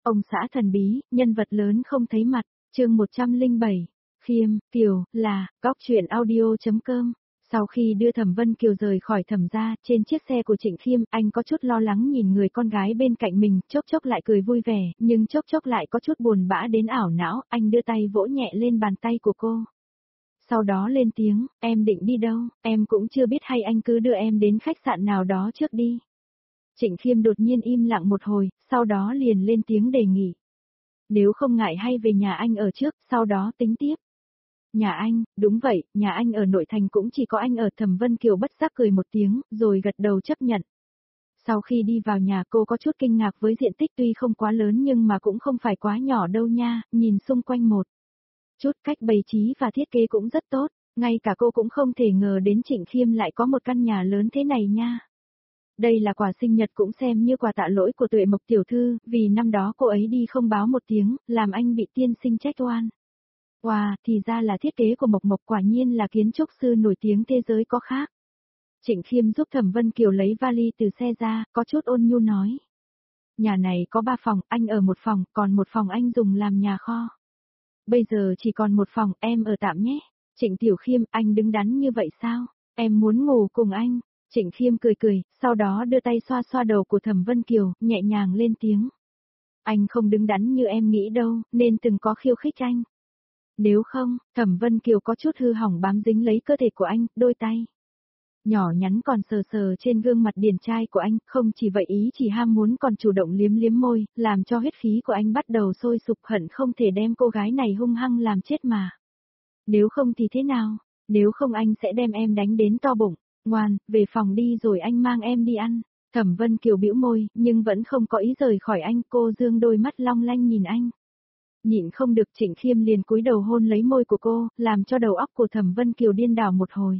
Ông xã thần bí, nhân vật lớn không thấy mặt, chương 107. Khiêm, Kiều, là, góc chuyện audio.com. Sau khi đưa Thẩm Vân Kiều rời khỏi Thẩm gia, trên chiếc xe của Trịnh Khiêm, anh có chút lo lắng nhìn người con gái bên cạnh mình, chốc chốc lại cười vui vẻ, nhưng chốc chốc lại có chút buồn bã đến ảo não, anh đưa tay vỗ nhẹ lên bàn tay của cô. Sau đó lên tiếng, em định đi đâu, em cũng chưa biết hay anh cứ đưa em đến khách sạn nào đó trước đi. Trịnh Khiêm đột nhiên im lặng một hồi, sau đó liền lên tiếng đề nghị. Nếu không ngại hay về nhà anh ở trước, sau đó tính tiếp. Nhà anh, đúng vậy, nhà anh ở nội thành cũng chỉ có anh ở. Thẩm Vân Kiều bất giác cười một tiếng, rồi gật đầu chấp nhận. Sau khi đi vào nhà cô có chút kinh ngạc với diện tích tuy không quá lớn nhưng mà cũng không phải quá nhỏ đâu nha, nhìn xung quanh một chút cách bày trí và thiết kế cũng rất tốt, ngay cả cô cũng không thể ngờ đến Trịnh Khiêm lại có một căn nhà lớn thế này nha. Đây là quà sinh nhật cũng xem như quà tạ lỗi của Tuệ Mộc tiểu thư, vì năm đó cô ấy đi không báo một tiếng, làm anh bị tiên sinh trách oan. Wow, thì ra là thiết kế của Mộc Mộc, quả nhiên là kiến trúc sư nổi tiếng thế giới có khác. Trịnh Khiêm giúp Thẩm Vân Kiều lấy vali từ xe ra, có chút ôn nhu nói. Nhà này có 3 phòng, anh ở một phòng, còn một phòng anh dùng làm nhà kho. Bây giờ chỉ còn một phòng, em ở tạm nhé. Trịnh Tiểu Khiêm, anh đứng đắn như vậy sao? Em muốn ngủ cùng anh. Trịnh Khiêm cười cười, sau đó đưa tay xoa xoa đầu của Thẩm Vân Kiều, nhẹ nhàng lên tiếng. Anh không đứng đắn như em nghĩ đâu, nên từng có khiêu khích anh. Nếu không, Thẩm Vân Kiều có chút hư hỏng bám dính lấy cơ thể của anh, đôi tay nhỏ nhắn còn sờ sờ trên gương mặt điển trai của anh, không chỉ vậy ý chỉ ham muốn còn chủ động liếm liếm môi, làm cho huyết khí của anh bắt đầu sôi sục, hận không thể đem cô gái này hung hăng làm chết mà. Nếu không thì thế nào? Nếu không anh sẽ đem em đánh đến to bụng. Ngoan, về phòng đi rồi anh mang em đi ăn. Thẩm Vân Kiều bĩu môi, nhưng vẫn không có ý rời khỏi anh, cô dương đôi mắt long lanh nhìn anh. Nhịn không được, Trịnh Khiêm liền cúi đầu hôn lấy môi của cô, làm cho đầu óc của Thẩm Vân Kiều điên đảo một hồi.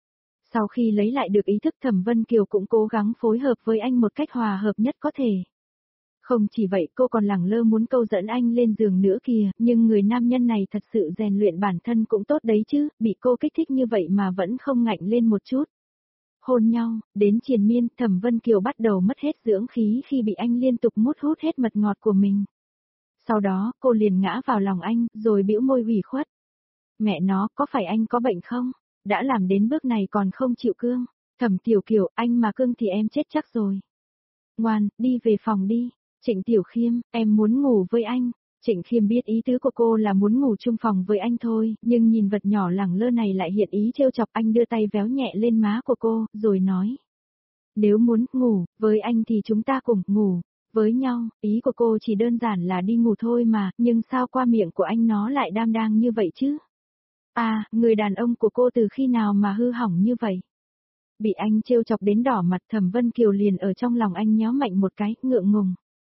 Sau khi lấy lại được ý thức, Thẩm Vân Kiều cũng cố gắng phối hợp với anh một cách hòa hợp nhất có thể. Không chỉ vậy, cô còn lẳng lơ muốn câu dẫn anh lên giường nữa kìa, nhưng người nam nhân này thật sự rèn luyện bản thân cũng tốt đấy chứ, bị cô kích thích như vậy mà vẫn không ngạnh lên một chút. Hôn nhau, đến triền miên, Thẩm Vân Kiều bắt đầu mất hết dưỡng khí khi bị anh liên tục mút hút hết mật ngọt của mình. Sau đó, cô liền ngã vào lòng anh, rồi bĩu môi ủy khuất. Mẹ nó, có phải anh có bệnh không? Đã làm đến bước này còn không chịu cương. Thẩm Tiểu Kiều, anh mà cương thì em chết chắc rồi. Ngoan, đi về phòng đi. Trịnh Tiểu Khiêm, em muốn ngủ với anh. Trịnh Khiêm biết ý tứ của cô là muốn ngủ chung phòng với anh thôi, nhưng nhìn vật nhỏ lẳng lơ này lại hiện ý trêu chọc. Anh đưa tay véo nhẹ lên má của cô, rồi nói. Nếu muốn ngủ với anh thì chúng ta cùng ngủ với nhau. Ý của cô chỉ đơn giản là đi ngủ thôi mà, nhưng sao qua miệng của anh nó lại đam đang như vậy chứ? À, người đàn ông của cô từ khi nào mà hư hỏng như vậy? Bị anh trêu chọc đến đỏ mặt, Thẩm Vân Kiều liền ở trong lòng anh nhéo mạnh một cái, ngượng ngùng.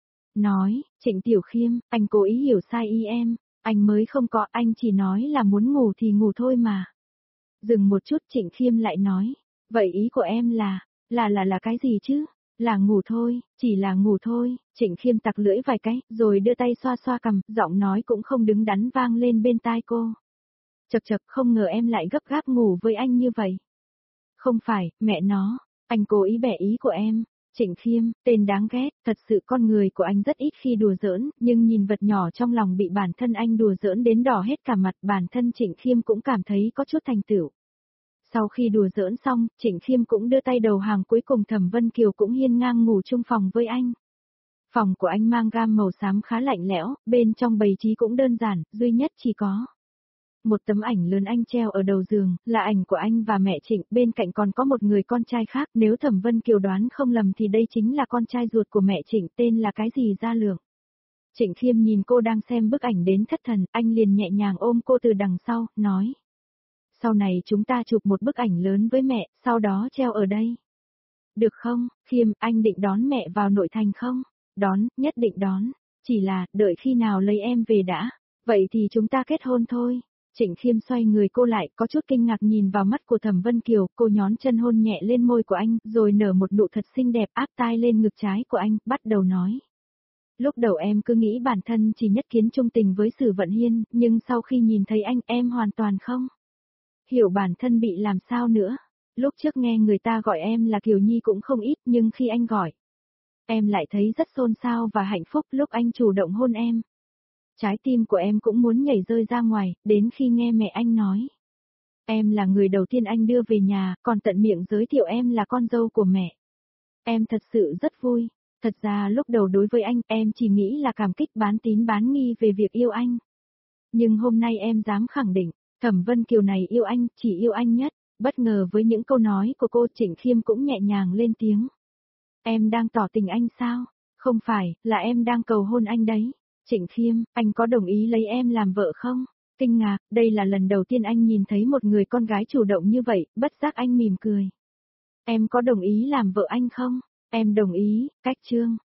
Nói, Trịnh Tiểu Khiêm, anh cố ý hiểu sai ý em, anh mới không có, anh chỉ nói là muốn ngủ thì ngủ thôi mà. Dừng một chút, Trịnh Khiêm lại nói, vậy ý của em là cái gì chứ? Là ngủ thôi, chỉ là ngủ thôi. Trịnh Khiêm tặc lưỡi vài cái, rồi đưa tay xoa xoa cằm, giọng nói cũng không đứng đắn vang lên bên tai cô. Chậc chậc, không ngờ em lại gấp gáp ngủ với anh như vậy. Không phải, mẹ nó, anh cố ý bẻ ý của em. Trịnh Khiêm, tên đáng ghét, thật sự con người của anh rất ít khi đùa giỡn, nhưng nhìn vật nhỏ trong lòng bị bản thân anh đùa giỡn đến đỏ hết cả mặt, bản thân Trịnh Khiêm cũng cảm thấy có chút thành tựu. Sau khi đùa giỡn xong, Trịnh Khiêm cũng đưa tay đầu hàng, cuối cùng Thẩm Vân Kiều cũng hiên ngang ngủ chung phòng với anh. Phòng của anh mang gam màu xám khá lạnh lẽo, bên trong bày trí cũng đơn giản, duy nhất chỉ có một tấm ảnh lớn anh treo ở đầu giường, là ảnh của anh và mẹ Trịnh, bên cạnh còn có một người con trai khác, nếu Thẩm Vân Kiều đoán không lầm thì đây chính là con trai ruột của mẹ Trịnh, tên là cái gì Gia Lượng. Trịnh Khiêm nhìn cô đang xem bức ảnh đến thất thần, anh liền nhẹ nhàng ôm cô từ đằng sau, nói. Sau này chúng ta chụp một bức ảnh lớn với mẹ, sau đó treo ở đây. Được không, Khiêm, anh định đón mẹ vào nội thành không? Đón, nhất định đón. Chỉ là, đợi khi nào lấy em về đã. Vậy thì chúng ta kết hôn thôi. Trịnh Khiêm xoay người cô lại, có chút kinh ngạc nhìn vào mắt của Thẩm Vân Kiều, cô nhón chân hôn nhẹ lên môi của anh, rồi nở một nụ thật xinh đẹp, áp tai lên ngực trái của anh, bắt đầu nói. Lúc đầu em cứ nghĩ bản thân chỉ nhất kiến chung tình với Sử Vận Hiên, nhưng sau khi nhìn thấy anh, em hoàn toàn không hiểu bản thân bị làm sao nữa. Lúc trước nghe người ta gọi em là Kiều Nhi cũng không ít, nhưng khi anh gọi Em lại thấy rất xôn xao và hạnh phúc lúc anh chủ động hôn em. Trái tim của em cũng muốn nhảy rơi ra ngoài, đến khi nghe mẹ anh nói. Em là người đầu tiên anh đưa về nhà, còn tận miệng giới thiệu em là con dâu của mẹ. Em thật sự rất vui. Thật ra lúc đầu đối với anh, em chỉ nghĩ là cảm kích bán tín bán nghi về việc yêu anh. Nhưng hôm nay em dám khẳng định, Thẩm Vân Kiều này yêu anh, chỉ yêu anh nhất. Bất ngờ với những câu nói của cô, Trịnh Khiêm cũng nhẹ nhàng lên tiếng. Em đang tỏ tình anh sao? Không phải, là em đang cầu hôn anh đấy. Trịnh Khiêm, anh có đồng ý lấy em làm vợ không? Kinh ngạc, đây là lần đầu tiên anh nhìn thấy một người con gái chủ động như vậy, bất giác anh mỉm cười. Em có đồng ý làm vợ anh không? Em đồng ý, cách chương.